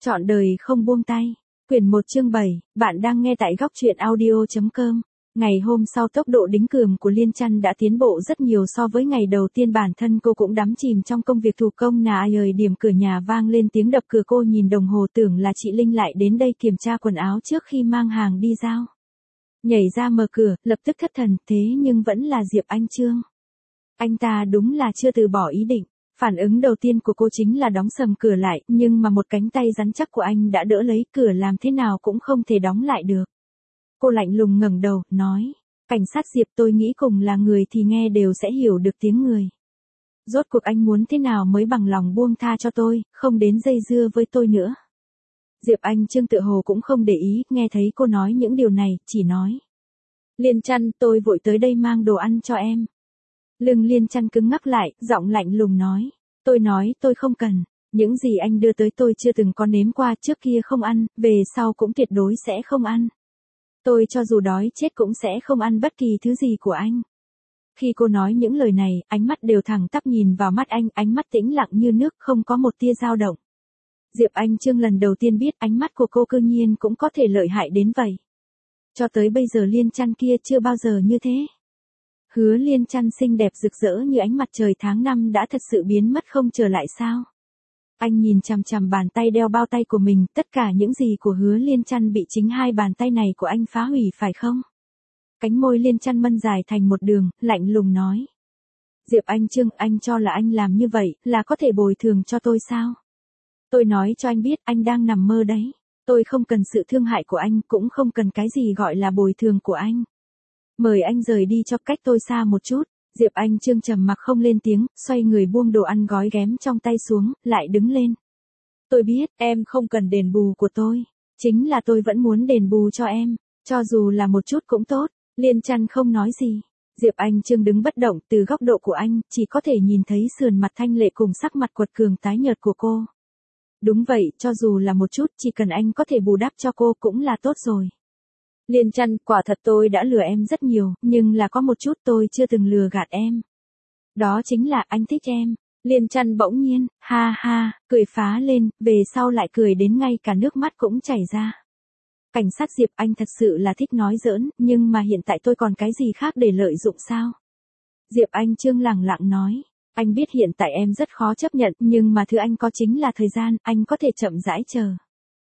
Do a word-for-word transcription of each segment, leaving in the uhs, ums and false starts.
Trọn đời không buông tay. Quyển một chương bảy, bạn đang nghe tại góc truyện audio chấm com. Ngày hôm sau tốc độ đính cườm của Liên Chăn đã tiến bộ rất nhiều so với ngày đầu tiên, bản thân cô cũng đắm chìm trong công việc thủ công. Nà ơi, điểm cửa nhà vang lên tiếng đập cửa, cô nhìn đồng hồ tưởng là chị Linh lại đến đây kiểm tra quần áo trước khi mang hàng đi giao. Nhảy ra mở cửa, lập tức thất thần, thế nhưng vẫn là Diệp Anh Chương. Anh ta đúng là chưa từ bỏ ý định. Phản ứng đầu tiên của cô chính là đóng sầm cửa lại, nhưng mà một cánh tay rắn chắc của anh đã đỡ lấy, cửa làm thế nào cũng không thể đóng lại được. Cô lạnh lùng ngẩng đầu, nói, cảnh sát Diệp, tôi nghĩ cùng là người thì nghe đều sẽ hiểu được tiếng người. Rốt cuộc anh muốn thế nào mới bằng lòng buông tha cho tôi, không đến dây dưa với tôi nữa. Diệp Anh Chương tựa hồ cũng không để ý, nghe thấy cô nói những điều này, chỉ nói. Liên Chăn, tôi vội tới đây mang đồ ăn cho em. Lưng Liên Chăn cứng ngắc lại, giọng lạnh lùng nói. Tôi nói tôi không cần. Những gì anh đưa tới tôi chưa từng có nếm qua, trước kia không ăn, về sau cũng tuyệt đối sẽ không ăn. Tôi cho dù đói chết cũng sẽ không ăn bất kỳ thứ gì của anh. Khi cô nói những lời này, ánh mắt đều thẳng tắp nhìn vào mắt anh, ánh mắt tĩnh lặng như nước, không có một tia dao động. Diệp Anh Chương lần đầu tiên biết ánh mắt của cô cư nhiên cũng có thể lợi hại đến vậy. Cho tới bây giờ Liên Chăn kia chưa bao giờ như thế. Hứa Liên Chăn xinh đẹp rực rỡ như ánh mặt trời tháng năm đã thật sự biến mất không trở lại sao? Anh nhìn chằm chằm bàn tay đeo bao tay của mình, tất cả những gì của Hứa Liên Chăn bị chính hai bàn tay này của anh phá hủy phải không? Cánh môi Liên Chăn mân dài thành một đường, lạnh lùng nói. Diệp Anh Chương, anh cho là anh làm như vậy, là có thể bồi thường cho tôi sao? Tôi nói cho anh biết, anh đang nằm mơ đấy. Tôi không cần sự thương hại của anh, cũng không cần cái gì gọi là bồi thường của anh. Mời anh rời đi cho cách tôi xa một chút. Diệp Anh Chương trầm mặc không lên tiếng, xoay người buông đồ ăn gói ghém trong tay xuống, lại đứng lên. Tôi biết, em không cần đền bù của tôi. Chính là tôi vẫn muốn đền bù cho em, cho dù là một chút cũng tốt. Liên Chăn không nói gì. Diệp Anh Chương đứng bất động, từ góc độ của anh, chỉ có thể nhìn thấy sườn mặt thanh lệ cùng sắc mặt quật cường tái nhợt của cô. Đúng vậy, cho dù là một chút, chỉ cần anh có thể bù đắp cho cô cũng là tốt rồi. Liên Chăn, quả thật tôi đã lừa em rất nhiều, nhưng là có một chút tôi chưa từng lừa gạt em. Đó chính là anh thích em. Liên Chăn bỗng nhiên, ha ha, cười phá lên, về sau lại cười đến ngay cả nước mắt cũng chảy ra. Cảnh sát Diệp, anh thật sự là thích nói giỡn, nhưng mà hiện tại tôi còn cái gì khác để lợi dụng sao? Diệp Anh Chương lẳng lặng nói. Anh biết hiện tại em rất khó chấp nhận, nhưng mà thứ anh có chính là thời gian, anh có thể chậm rãi chờ.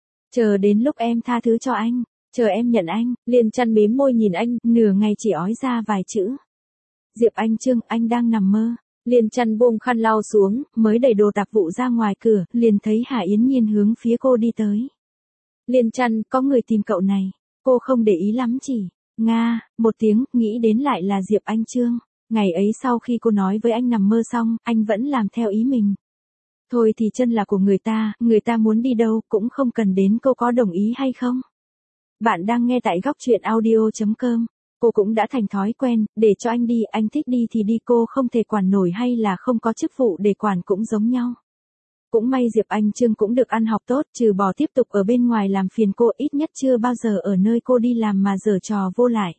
Chờ đến lúc em tha thứ cho anh. Chờ em nhận anh. Liên Chăn mím môi nhìn anh, nửa ngày chỉ ói ra vài chữ. Diệp Anh Chương, anh đang nằm mơ. Liên Chăn buông khăn lau xuống, mới đẩy đồ tạp vụ ra ngoài cửa, liền thấy Hà Yến Nhiên hướng phía cô đi tới. Liên Chăn, có người tìm cậu này. Cô không để ý lắm chỉ. Nga, một tiếng, nghĩ đến lại là Diệp Anh Chương. Ngày ấy sau khi cô nói với anh nằm mơ xong, anh vẫn làm theo ý mình. Thôi thì chân là của người ta, người ta muốn đi đâu cũng không cần đến cô có đồng ý hay không. Bạn đang nghe tại góc truyện audio chấm com. Cô cũng đã thành thói quen, để cho anh đi, anh thích đi thì đi, cô không thể quản nổi hay là không có chức vụ để quản cũng giống nhau. Cũng may Diệp Anh Chương cũng được ăn học tốt, trừ bỏ tiếp tục ở bên ngoài làm phiền cô, ít nhất chưa bao giờ ở nơi cô đi làm mà giở trò vô lại.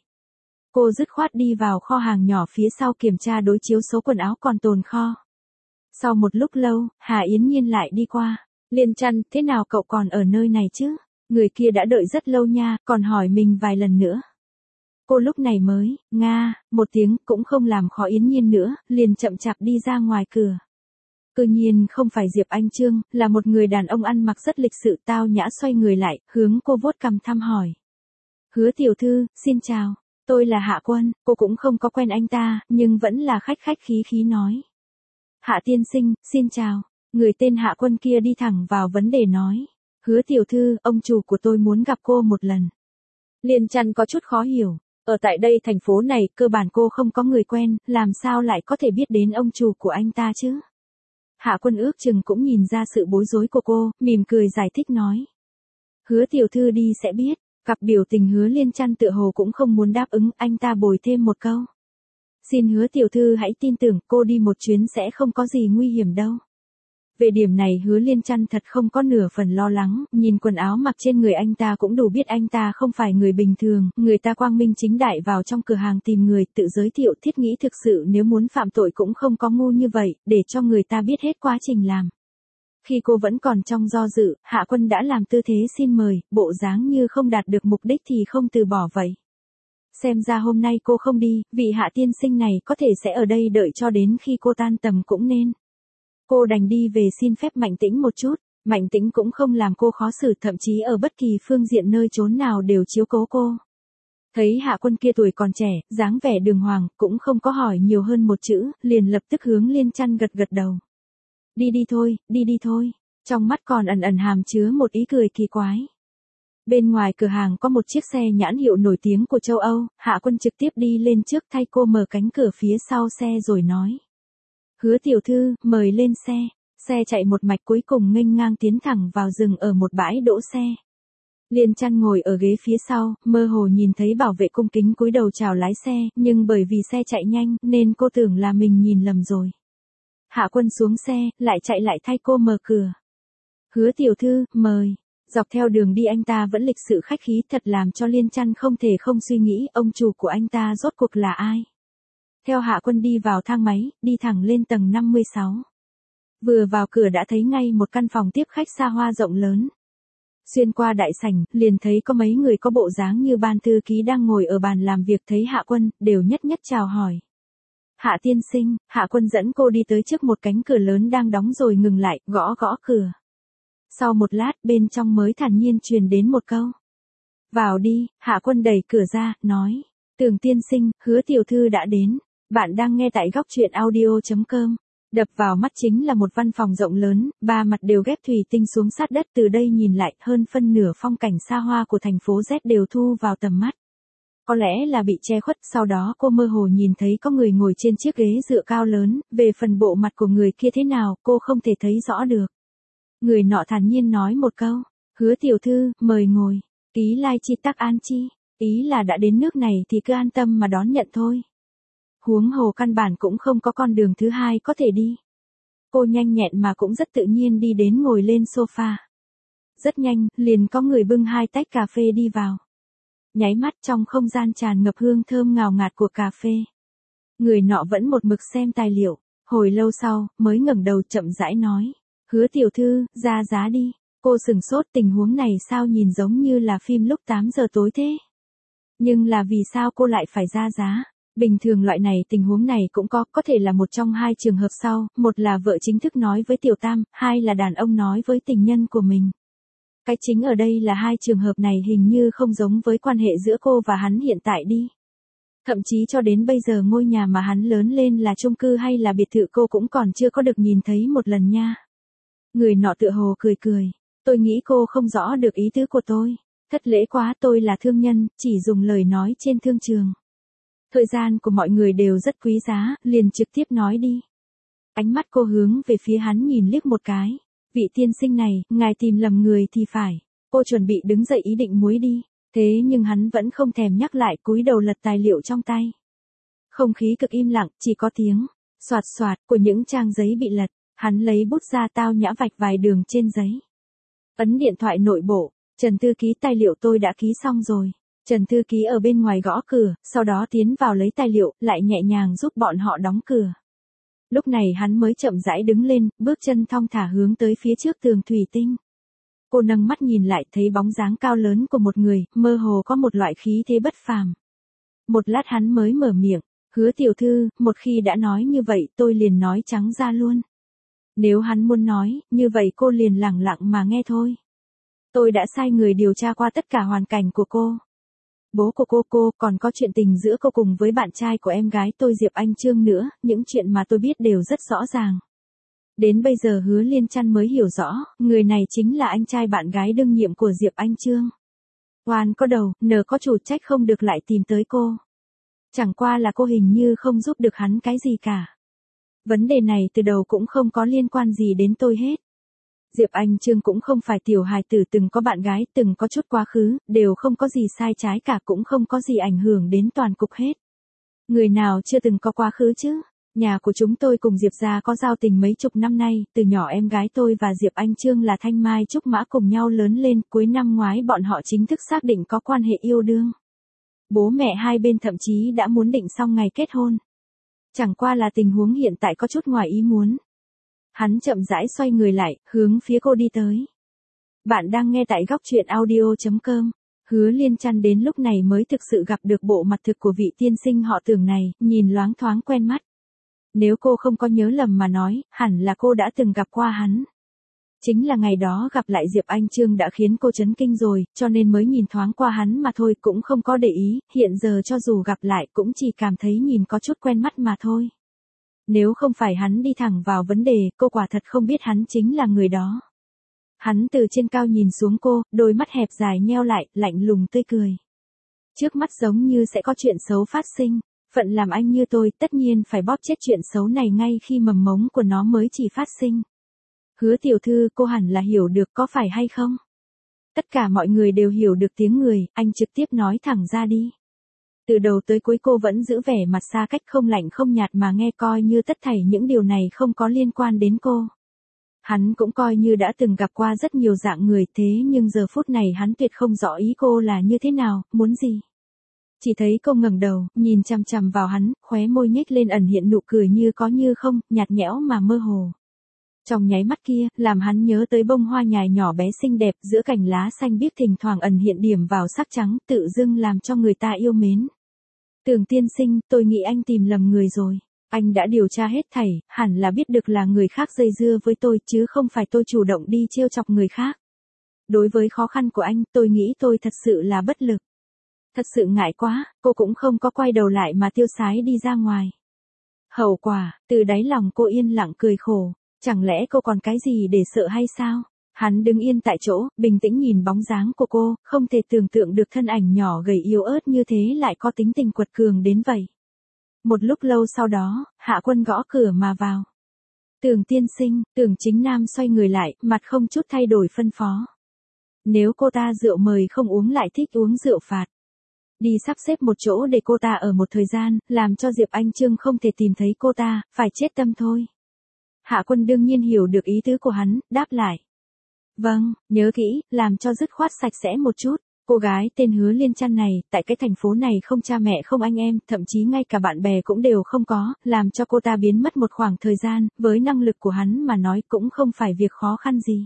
Cô dứt khoát đi vào kho hàng nhỏ phía sau kiểm tra đối chiếu số quần áo còn tồn kho. Sau một lúc lâu, Hà Yến Nhiên lại đi qua. Liên Chăn, thế nào cậu còn ở nơi này chứ? Người kia đã đợi rất lâu nha, còn hỏi mình vài lần nữa. Cô lúc này mới, nga, một tiếng, cũng không làm khó Yến Nhiên nữa, liền chậm chạp đi ra ngoài cửa. Tự nhiên không phải Diệp Anh Chương, là một người đàn ông ăn mặc rất lịch sự, tao nhã xoay người lại, hướng cô vuốt cằm thăm hỏi. Hứa tiểu thư, xin chào, tôi là Hạ Quân, cô cũng không có quen anh ta, nhưng vẫn là khách khách khí khí nói. Hạ tiên sinh, xin chào, người tên Hạ Quân kia đi thẳng vào vấn đề nói. Hứa tiểu thư, ông chủ của tôi muốn gặp cô một lần. Liên Chăn có chút khó hiểu, ở tại đây thành phố này, cơ bản cô không có người quen, làm sao lại có thể biết đến ông chủ của anh ta chứ? Hạ Quân ước chừng cũng nhìn ra sự bối rối của cô, mỉm cười giải thích nói. Hứa tiểu thư đi sẽ biết, cặp biểu tình Hứa Liên Chăn tựa hồ cũng không muốn đáp ứng, anh ta bồi thêm một câu. Xin Hứa tiểu thư hãy tin tưởng, cô đi một chuyến sẽ không có gì nguy hiểm đâu. Về điểm này Hứa Liên Chăn thật không có nửa phần lo lắng, nhìn quần áo mặc trên người anh ta cũng đủ biết anh ta không phải người bình thường, người ta quang minh chính đại vào trong cửa hàng tìm người tự giới thiệu, thiết nghĩ thực sự nếu muốn phạm tội cũng không có ngu như vậy, để cho người ta biết hết quá trình làm. Khi cô vẫn còn trong do dự, Hạ Quân đã làm tư thế xin mời, bộ dáng như không đạt được mục đích thì không từ bỏ vậy. Xem ra hôm nay cô không đi, vị Hạ tiên sinh này có thể sẽ ở đây đợi cho đến khi cô tan tầm cũng nên. Cô đành đi về xin phép Mạnh Tĩnh một chút, Mạnh Tĩnh cũng không làm cô khó xử, thậm chí ở bất kỳ phương diện nơi chốn nào đều chiếu cố cô. Thấy Hạ Quân kia tuổi còn trẻ, dáng vẻ đường hoàng, cũng không có hỏi nhiều hơn một chữ, liền lập tức hướng Liên Chăn gật gật đầu. Đi đi thôi, đi đi thôi, trong mắt còn ẩn ẩn hàm chứa một ý cười kỳ quái. Bên ngoài cửa hàng có một chiếc xe nhãn hiệu nổi tiếng của châu Âu, Hạ Quân trực tiếp đi lên trước thay cô mở cánh cửa phía sau xe rồi nói. Hứa tiểu thư, mời lên xe. Xe chạy một mạch cuối cùng nghênh ngang tiến thẳng vào rừng ở một bãi đỗ xe. Liên Chăn ngồi ở ghế phía sau, mơ hồ nhìn thấy bảo vệ cung kính cúi đầu chào lái xe, nhưng bởi vì xe chạy nhanh nên cô tưởng là mình nhìn lầm rồi. Hạ Quân xuống xe, lại chạy lại thay cô mở cửa. Hứa tiểu thư, mời. Dọc theo đường đi anh ta vẫn lịch sự khách khí, thật làm cho Liên Chăn không thể không suy nghĩ ông chủ của anh ta rốt cuộc là ai. Theo Hạ Quân đi vào thang máy, đi thẳng lên tầng năm mươi sáu. Vừa vào cửa đã thấy ngay một căn phòng tiếp khách xa hoa rộng lớn. Xuyên qua đại sảnh, liền thấy có mấy người có bộ dáng như ban thư ký đang ngồi ở bàn làm việc, thấy Hạ Quân, đều nhất nhất chào hỏi. Hạ tiên sinh, Hạ Quân dẫn cô đi tới trước một cánh cửa lớn đang đóng rồi ngừng lại, gõ gõ cửa. Sau một lát, bên trong mới thản nhiên truyền đến một câu. Vào đi, Hạ Quân đẩy cửa ra, nói. Tưởng tiên sinh, Hứa tiểu thư đã đến. Bạn đang nghe tại góc truyện audio chấm com. Đập vào mắt chính là một văn phòng rộng lớn, ba mặt đều ghép thủy tinh xuống sát đất, từ đây nhìn lại, hơn phân nửa phong cảnh xa hoa của thành phố Z đều thu vào tầm mắt. Có lẽ là bị che khuất, sau đó cô mơ hồ nhìn thấy có người ngồi trên chiếc ghế dựa cao lớn, về phần bộ mặt của người kia thế nào, cô không thể thấy rõ được. Người nọ thản nhiên nói một câu, Hứa tiểu thư, mời ngồi, ý lai chi tắc an chi, ý là đã đến nước này thì cứ an tâm mà đón nhận thôi. Huống hồ căn bản cũng không có con đường thứ hai có thể đi. Cô nhanh nhẹn mà cũng rất tự nhiên đi đến ngồi lên sofa. Rất nhanh, liền có người bưng hai tách cà phê đi vào. Nháy mắt trong không gian tràn ngập hương thơm ngào ngạt của cà phê. Người nọ vẫn một mực xem tài liệu, hồi lâu sau, mới ngẩng đầu chậm rãi nói. Hứa tiểu thư, ra giá đi. Cô sừng sốt, tình huống này sao nhìn giống như là phim lúc tám giờ tối thế. Nhưng là vì sao cô lại phải ra giá? Bình thường loại này tình huống này cũng có, có thể là một trong hai trường hợp sau, một là vợ chính thức nói với tiểu tam, hai là đàn ông nói với tình nhân của mình. Cái chính ở đây là hai trường hợp này hình như không giống với quan hệ giữa cô và hắn hiện tại đi. Thậm chí cho đến bây giờ ngôi nhà mà hắn lớn lên là chung cư hay là biệt thự cô cũng còn chưa có được nhìn thấy một lần nha. Người nọ tựa hồ cười cười, tôi nghĩ cô không rõ được ý tứ của tôi. Thất lễ quá, tôi là thương nhân, chỉ dùng lời nói trên thương trường. Thời gian của mọi người đều rất quý giá, liền trực tiếp nói đi. Ánh mắt cô hướng về phía hắn nhìn liếc một cái. Vị tiên sinh này, ngài tìm lầm người thì phải. Cô chuẩn bị đứng dậy ý định muối đi. Thế nhưng hắn vẫn không thèm nhắc lại, cúi đầu lật tài liệu trong tay. Không khí cực im lặng, chỉ có tiếng soạt soạt của những trang giấy bị lật. Hắn lấy bút ra tao nhã vạch vài đường trên giấy. Ấn điện thoại nội bộ. Trần thư ký, tài liệu tôi đã ký xong rồi. Trần thư ký ở bên ngoài gõ cửa, sau đó tiến vào lấy tài liệu, lại nhẹ nhàng giúp bọn họ đóng cửa. Lúc này hắn mới chậm rãi đứng lên, bước chân thong thả hướng tới phía trước tường thủy tinh. Cô nâng mắt nhìn lại, thấy bóng dáng cao lớn của một người, mơ hồ có một loại khí thế bất phàm. Một lát hắn mới mở miệng, Hứa tiểu thư, một khi đã nói như vậy tôi liền nói trắng ra luôn. Nếu hắn muốn nói, như vậy cô liền lẳng lặng mà nghe thôi. Tôi đã sai người điều tra qua tất cả hoàn cảnh của cô. Bố của cô, cô, còn có chuyện tình giữa cô cùng với bạn trai của em gái tôi Diệp Anh Chương nữa, những chuyện mà tôi biết đều rất rõ ràng. Đến bây giờ Hứa Liên Chăn mới hiểu rõ, người này chính là anh trai bạn gái đương nhiệm của Diệp Anh Chương. Oan có đầu, nờ có chủ, trách không được lại tìm tới cô. Chẳng qua là cô hình như không giúp được hắn cái gì cả. Vấn đề này từ đầu cũng không có liên quan gì đến tôi hết. Diệp Anh Chương cũng không phải tiểu hài tử, từng có bạn gái, từng có chút quá khứ, đều không có gì sai trái cả, cũng không có gì ảnh hưởng đến toàn cục hết. Người nào chưa từng có quá khứ chứ? Nhà của chúng tôi cùng Diệp gia có giao tình mấy chục năm nay, từ nhỏ em gái tôi và Diệp Anh Chương là Thanh Mai Trúc Mã cùng nhau lớn lên, cuối năm ngoái bọn họ chính thức xác định có quan hệ yêu đương. Bố mẹ hai bên thậm chí đã muốn định xong ngày kết hôn. Chẳng qua là tình huống hiện tại có chút ngoài ý muốn. Hắn chậm rãi xoay người lại, hướng phía cô đi tới. Bạn đang nghe tại góc truyện audio chấm com. Hứa Liên Trăn đến lúc này mới thực sự gặp được bộ mặt thực của vị tiên sinh họ Tưởng này, nhìn loáng thoáng quen mắt. Nếu cô không có nhớ lầm mà nói, hẳn là cô đã từng gặp qua hắn. Chính là ngày đó gặp lại Diệp Anh Trương đã khiến cô chấn kinh rồi, cho nên mới nhìn thoáng qua hắn mà thôi, cũng không có để ý, hiện giờ cho dù gặp lại cũng chỉ cảm thấy nhìn có chút quen mắt mà thôi. Nếu không phải hắn đi thẳng vào vấn đề, cô quả thật không biết hắn chính là người đó. Hắn từ trên cao nhìn xuống cô, đôi mắt hẹp dài nheo lại, lạnh lùng tươi cười. Trước mắt giống như sẽ có chuyện xấu phát sinh, phận làm anh như tôi tất nhiên phải bóp chết chuyện xấu này ngay khi mầm mống của nó mới chỉ phát sinh. Hứa tiểu thư, cô hẳn là hiểu được có phải hay không? Tất cả mọi người đều hiểu được tiếng người, anh trực tiếp nói thẳng ra đi. Từ đầu tới cuối cô vẫn giữ vẻ mặt xa cách không lạnh không nhạt mà nghe coi như tất thảy những điều này không có liên quan đến cô. Hắn cũng coi như đã từng gặp qua rất nhiều dạng người, thế nhưng giờ phút này hắn tuyệt không rõ ý cô là như thế nào, muốn gì. Chỉ thấy cô ngẩng đầu, nhìn chằm chằm vào hắn, khóe môi nhếch lên ẩn hiện nụ cười như có như không, nhạt nhẽo mà mơ hồ. Trong nháy mắt kia, làm hắn nhớ tới bông hoa nhài nhỏ bé xinh đẹp giữa cành lá xanh biếc thỉnh thoảng ẩn hiện điểm vào sắc trắng, tự dưng làm cho người ta yêu mến. Tưởng tiên sinh, tôi nghĩ anh tìm lầm người rồi. Anh đã điều tra hết thảy, hẳn là biết được là người khác dây dưa với tôi chứ không phải tôi chủ động đi trêu chọc người khác. Đối với khó khăn của anh, tôi nghĩ tôi thật sự là bất lực. Thật sự ngại quá, cô cũng không có quay đầu lại mà tiêu sái đi ra ngoài. Hậu quả, từ đáy lòng cô yên lặng cười khổ. Chẳng lẽ cô còn cái gì để sợ hay sao? Hắn đứng yên tại chỗ, bình tĩnh nhìn bóng dáng của cô, không thể tưởng tượng được thân ảnh nhỏ gầy yếu ớt như thế lại có tính tình quật cường đến vậy. Một lúc lâu sau đó, Hạ Quân gõ cửa mà vào. Tưởng tiên sinh, Tưởng Chính Nam xoay người lại, mặt không chút thay đổi phân phó. Nếu cô ta rượu mời không uống lại thích uống rượu phạt. Đi sắp xếp một chỗ để cô ta ở một thời gian, làm cho Diệp Anh Trương không thể tìm thấy cô ta, phải chết tâm thôi. Hạ Quân đương nhiên hiểu được ý tứ của hắn, đáp lại. Vâng, nhớ kỹ, làm cho dứt khoát sạch sẽ một chút. Cô gái tên Hứa Liên Trăn này, tại cái thành phố này không cha mẹ không anh em, thậm chí ngay cả bạn bè cũng đều không có, làm cho cô ta biến mất một khoảng thời gian, với năng lực của hắn mà nói cũng không phải việc khó khăn gì.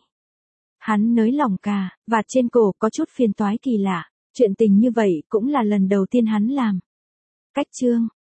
Hắn nới lỏng cà, vạt trên cổ có chút phiền toái kỳ lạ, chuyện tình như vậy cũng là lần đầu tiên hắn làm. Cách chương,